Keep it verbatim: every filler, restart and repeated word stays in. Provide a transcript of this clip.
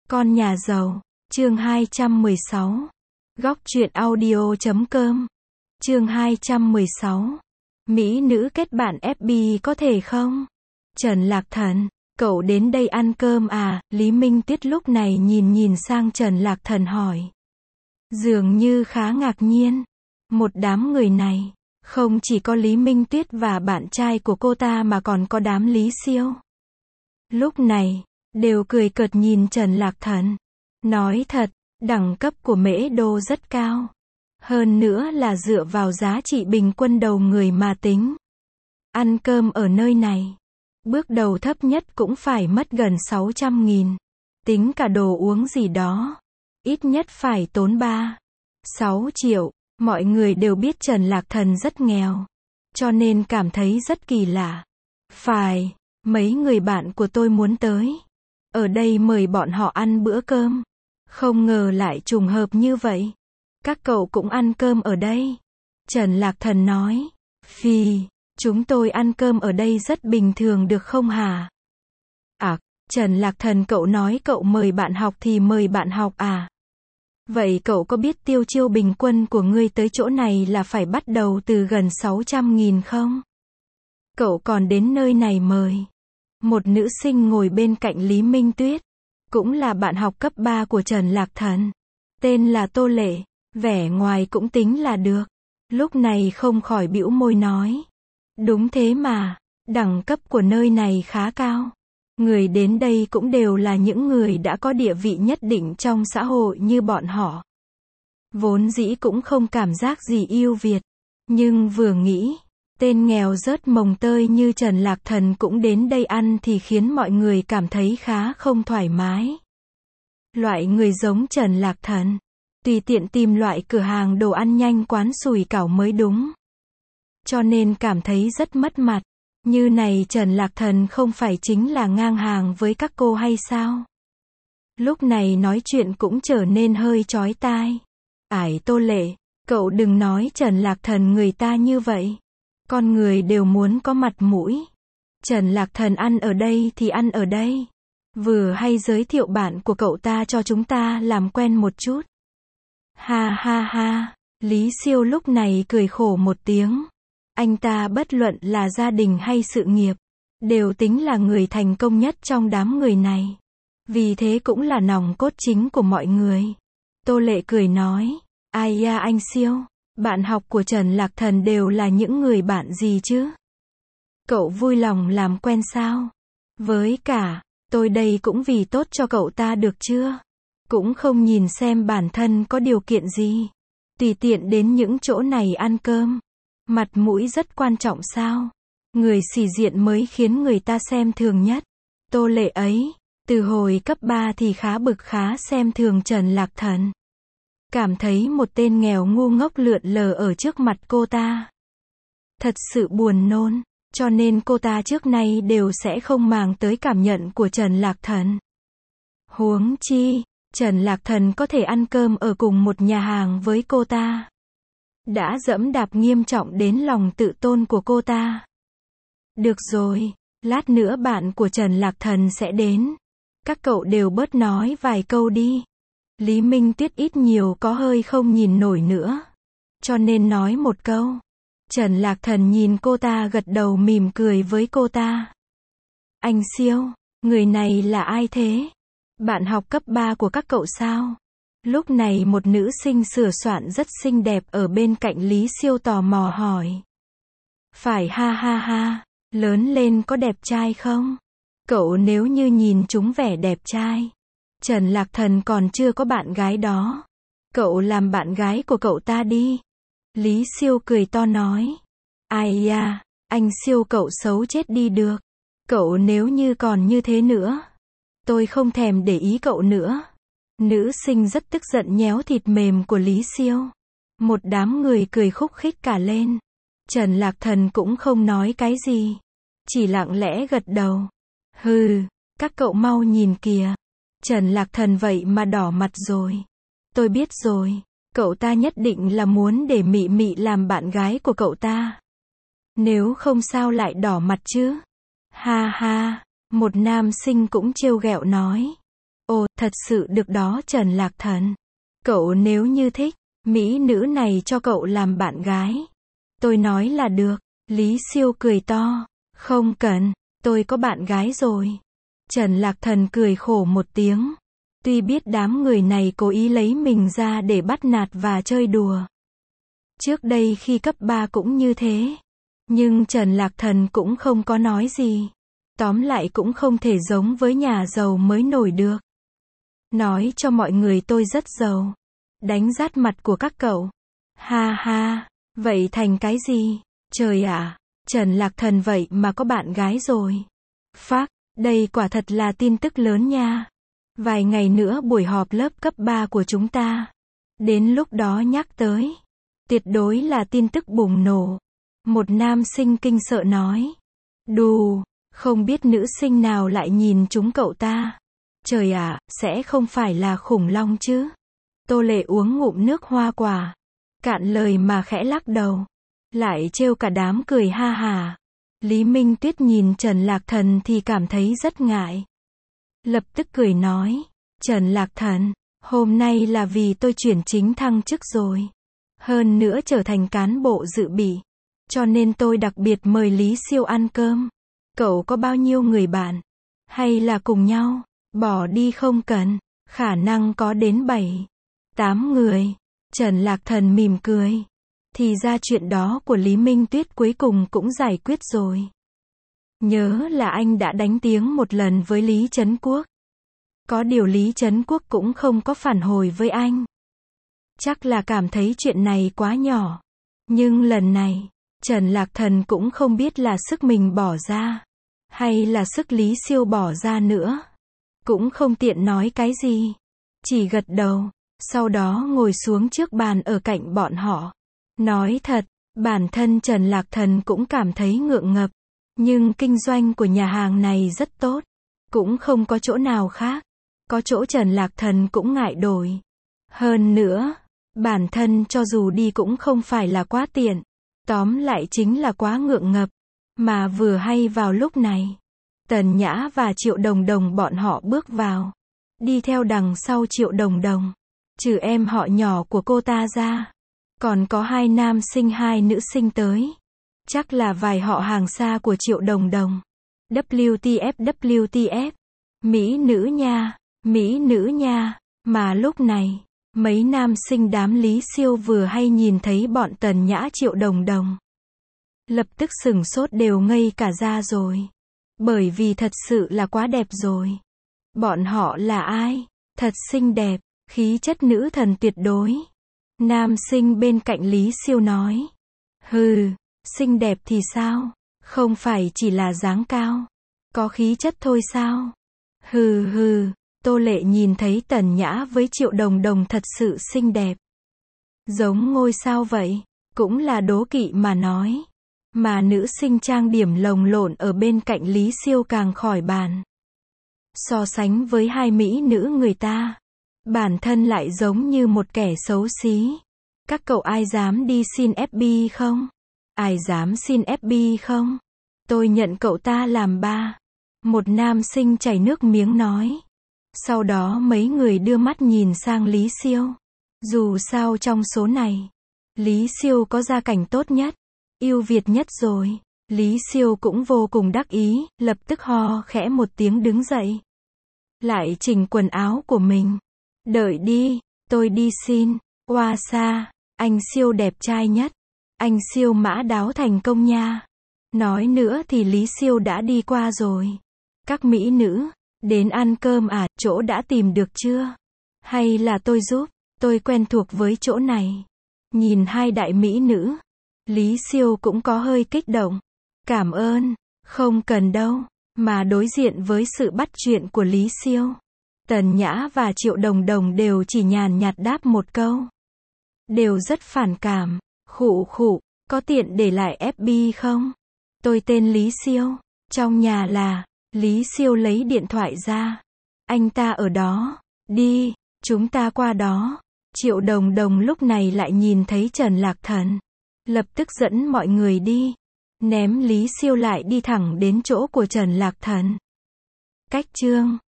Con nhà giàu, chương hai trăm mười sáu. Góc truyện audio chấm com. Chương hai trăm mười sáu. Mỹ nữ kết bạn ép bê có thể không? Trần Lạc Thần, cậu đến đây ăn cơm à? Lý Minh Tuyết lúc này nhìn nhìn sang Trần Lạc Thần hỏi. Dường như khá ngạc nhiên. Một đám người này, không chỉ có Lý Minh Tuyết và bạn trai của cô ta mà còn có đám Lý Siêu. Lúc này, đều cười cợt nhìn Trần Lạc Thần. Nói thật, đẳng cấp của Mễ Đô rất cao. Hơn nữa là dựa vào giá trị bình quân đầu người mà tính. Ăn cơm ở nơi này, bước đầu thấp nhất cũng phải mất gần sáu trăm nghìn. Tính cả đồ uống gì đó, ít nhất phải tốn ba, sáu triệu. Mọi người đều biết Trần Lạc Thần rất nghèo, cho nên cảm thấy rất kỳ lạ. Phải, mấy người bạn của tôi muốn tới ở đây mời bọn họ ăn bữa cơm. Không ngờ lại trùng hợp như vậy. Các cậu cũng ăn cơm ở đây? Trần Lạc Thần nói. Phì, chúng tôi ăn cơm ở đây rất bình thường được không hả? À, Trần Lạc Thần cậu nói cậu mời bạn học thì mời bạn học à? Vậy cậu có biết tiêu chiêu bình quân của ngươi tới chỗ này là phải bắt đầu từ gần sáu trăm nghìn không? Cậu còn đến nơi này mời. Một nữ sinh ngồi bên cạnh Lý Minh Tuyết, cũng là bạn học cấp ba của Trần Lạc Thần. Tên là Tô Lệ, vẻ ngoài cũng tính là được. Lúc này không khỏi bĩu môi nói. Đúng thế mà, đẳng cấp của nơi này khá cao. Người đến đây cũng đều là những người đã có địa vị nhất định trong xã hội như bọn họ. Vốn dĩ cũng không cảm giác gì ưu việt. Nhưng vừa nghĩ, tên nghèo rớt mồng tơi như Trần Lạc Thần cũng đến đây ăn thì khiến mọi người cảm thấy khá không thoải mái. Loại người giống Trần Lạc Thần, tùy tiện tìm loại cửa hàng đồ ăn nhanh quán sủi cảo mới đúng. Cho nên cảm thấy rất mất mặt. Như này Trần Lạc Thần không phải chính là ngang hàng với các cô hay sao? Lúc này nói chuyện cũng trở nên hơi chói tai. Ải Tô Lệ, cậu đừng nói Trần Lạc Thần người ta như vậy. Con người đều muốn có mặt mũi. Trần Lạc Thần ăn ở đây thì ăn ở đây. Vừa hay giới thiệu bạn của cậu ta cho chúng ta làm quen một chút. Ha ha ha, Lý Siêu lúc này cười khổ một tiếng. Anh ta bất luận là gia đình hay sự nghiệp, đều tính là người thành công nhất trong đám người này. Vì thế cũng là nòng cốt chính của mọi người. Tô Lệ cười nói, ai da anh Siêu, bạn học của Trần Lạc Thần đều là những người bạn gì chứ? Cậu vui lòng làm quen sao? Với cả, tôi đây cũng vì tốt cho cậu ta được chưa? Cũng không nhìn xem bản thân có điều kiện gì. Tùy tiện đến những chỗ này ăn cơm. Mặt mũi rất quan trọng sao? Người sĩ diện mới khiến người ta xem thường nhất. Tô Lệ ấy, từ hồi cấp ba thì khá bực khá xem thường Trần Lạc Thần. Cảm thấy một tên nghèo ngu ngốc lượn lờ ở trước mặt cô ta. Thật sự buồn nôn, cho nên cô ta trước nay đều sẽ không màng tới cảm nhận của Trần Lạc Thần. Huống chi, Trần Lạc Thần có thể ăn cơm ở cùng một nhà hàng với cô ta. Đã dẫm đạp nghiêm trọng đến lòng tự tôn của cô ta. Được rồi, lát nữa bạn của Trần Lạc Thần sẽ đến. Các cậu đều bớt nói vài câu đi. Lý Minh Tuyết ít nhiều có hơi không nhìn nổi nữa. Cho nên nói một câu. Trần Lạc Thần nhìn cô ta gật đầu mỉm cười với cô ta. Anh Siêu, người này là ai thế? Bạn học cấp ba của các cậu sao? Lúc này một nữ sinh sửa soạn rất xinh đẹp ở bên cạnh Lý Siêu tò mò hỏi. Phải ha ha ha, lớn lên có đẹp trai không? Cậu nếu như nhìn chúng vẻ đẹp trai. Trần Lạc Thần còn chưa có bạn gái đó. Cậu làm bạn gái của cậu ta đi. Lý Siêu cười to nói. Ai da, anh Siêu cậu xấu chết đi được. Cậu nếu như còn như thế nữa, tôi không thèm để ý cậu nữa. Nữ sinh rất tức giận nhéo thịt mềm của Lý Siêu. Một đám người cười khúc khích cả lên. Trần Lạc Thần cũng không nói cái gì. Chỉ lặng lẽ gật đầu. Hừ, các cậu mau nhìn kìa. Trần Lạc Thần vậy mà đỏ mặt rồi. Tôi biết rồi, cậu ta nhất định là muốn để Mị Mị làm bạn gái của cậu ta. Nếu không sao lại đỏ mặt chứ? Ha ha, một nam sinh cũng trêu ghẹo nói. Ồ, thật sự được đó Trần Lạc Thần. Cậu nếu như thích, mỹ nữ này cho cậu làm bạn gái. Tôi nói là được. Lý Siêu cười to. Không cần, tôi có bạn gái rồi. Trần Lạc Thần cười khổ một tiếng. Tuy biết đám người này cố ý lấy mình ra để bắt nạt và chơi đùa. Trước đây khi cấp ba cũng như thế. Nhưng Trần Lạc Thần cũng không có nói gì. Tóm lại cũng không thể giống với nhà giàu mới nổi được. Nói cho mọi người tôi rất giàu. Đánh rát mặt của các cậu. Ha ha, vậy thành cái gì? Trời ạ, Trần Lạc Thần vậy mà có bạn gái rồi. Phác, đây quả thật là tin tức lớn nha. Vài ngày nữa buổi họp lớp cấp ba của chúng ta. Đến lúc đó nhắc tới. Tuyệt đối là tin tức bùng nổ. Một nam sinh kinh sợ nói. Đù, không biết nữ sinh nào lại nhìn chúng cậu ta. Trời ạ, sẽ không phải là khủng long chứ. Tô Lệ uống ngụm nước hoa quả. Cạn lời mà khẽ lắc đầu. Lại trêu cả đám cười ha hà. Lý Minh Tuyết nhìn Trần Lạc Thần thì cảm thấy rất ngại. Lập tức cười nói. Trần Lạc Thần, hôm nay là vì tôi chuyển chính thăng chức rồi. Hơn nữa trở thành cán bộ dự bị. Cho nên tôi đặc biệt mời Lý Siêu ăn cơm. Cậu có bao nhiêu người bạn? Hay là cùng nhau? Bỏ đi không cần. Khả năng có đến bảy, tám người. Trần Lạc Thần mỉm cười. Thì ra chuyện đó của Lý Minh Tuyết cuối cùng cũng giải quyết rồi. Nhớ là anh đã đánh tiếng một lần với Lý Trấn Quốc. Có điều Lý Trấn Quốc cũng không có phản hồi với anh. Chắc là cảm thấy chuyện này quá nhỏ. Nhưng lần này, Trần Lạc Thần cũng không biết là sức mình bỏ ra. Hay là sức Lý Siêu bỏ ra nữa. Cũng không tiện nói cái gì. Chỉ gật đầu. Sau đó ngồi xuống trước bàn ở cạnh bọn họ. Nói thật, bản thân Trần Lạc Thần cũng cảm thấy ngượng ngập. Nhưng kinh doanh của nhà hàng này rất tốt. Cũng không có chỗ nào khác. Có chỗ Trần Lạc Thần cũng ngại đổi. Hơn nữa, bản thân cho dù đi cũng không phải là quá tiện. Tóm lại chính là quá ngượng ngập. Mà vừa hay vào lúc này, Tần Nhã và Triệu Đồng Đồng bọn họ bước vào. Đi theo đằng sau Triệu Đồng Đồng. Trừ em họ nhỏ của cô ta ra. Còn có hai nam sinh hai nữ sinh tới. Chắc là vài họ hàng xa của Triệu Đồng Đồng. W T F W T F. Mỹ nữ nha, Mỹ nữ nha. Mà lúc này, mấy nam sinh đám Lý Siêu vừa hay nhìn thấy bọn Tần Nhã Triệu Đồng Đồng. Lập tức sửng sốt đều ngây cả ra rồi. Bởi vì thật sự là quá đẹp rồi. Bọn họ là ai? Thật xinh đẹp, khí chất nữ thần tuyệt đối. Nam sinh bên cạnh Lý Siêu nói. Hừ, xinh đẹp thì sao? Không phải chỉ là dáng cao. Có khí chất thôi sao? Hừ hừ, Tô Lệ nhìn thấy Tần Nhã với Triệu Đồng Đồng thật sự xinh đẹp. Giống ngôi sao vậy, cũng là đố kỵ mà nói. Mà nữ sinh trang điểm lồng lộn ở bên cạnh Lý Siêu càng khỏi bàn. So sánh với hai mỹ nữ người ta, bản thân lại giống như một kẻ xấu xí. Các cậu ai dám đi xin ép bê không? Ai dám xin ép bê không? Tôi nhận cậu ta làm ba. Một nam sinh chảy nước miếng nói. Sau đó mấy người đưa mắt nhìn sang Lý Siêu. Dù sao trong số này, Lý Siêu có gia cảnh tốt nhất, ưu việt nhất rồi. Lý Siêu cũng vô cùng đắc ý, lập tức ho khẽ một tiếng đứng dậy. Lại chỉnh quần áo của mình. Đợi đi, tôi đi xin. Oa xa, anh Siêu đẹp trai nhất. Anh Siêu mã đáo thành công nha. Nói nữa thì Lý Siêu đã đi qua rồi. Các mỹ nữ, đến ăn cơm à, chỗ đã tìm được chưa? Hay là tôi giúp, tôi quen thuộc với chỗ này. Nhìn hai đại mỹ nữ, Lý Siêu cũng có hơi kích động. Cảm ơn, không cần đâu. Mà đối diện với sự bắt chuyện của Lý Siêu, Tần Nhã và Triệu Đồng Đồng đều chỉ nhàn nhạt đáp một câu. Đều rất phản cảm. Khụ khụ, có tiện để lại ép bê không? Tôi tên Lý Siêu. Trong nhà là, Lý Siêu lấy điện thoại ra. Anh ta ở đó. Đi, chúng ta qua đó. Triệu Đồng Đồng lúc này lại nhìn thấy Trần Lạc Thần. Lập tức dẫn mọi người đi. Ném Lý Siêu lại đi thẳng đến chỗ của Trần Lạc Thần. Cách chương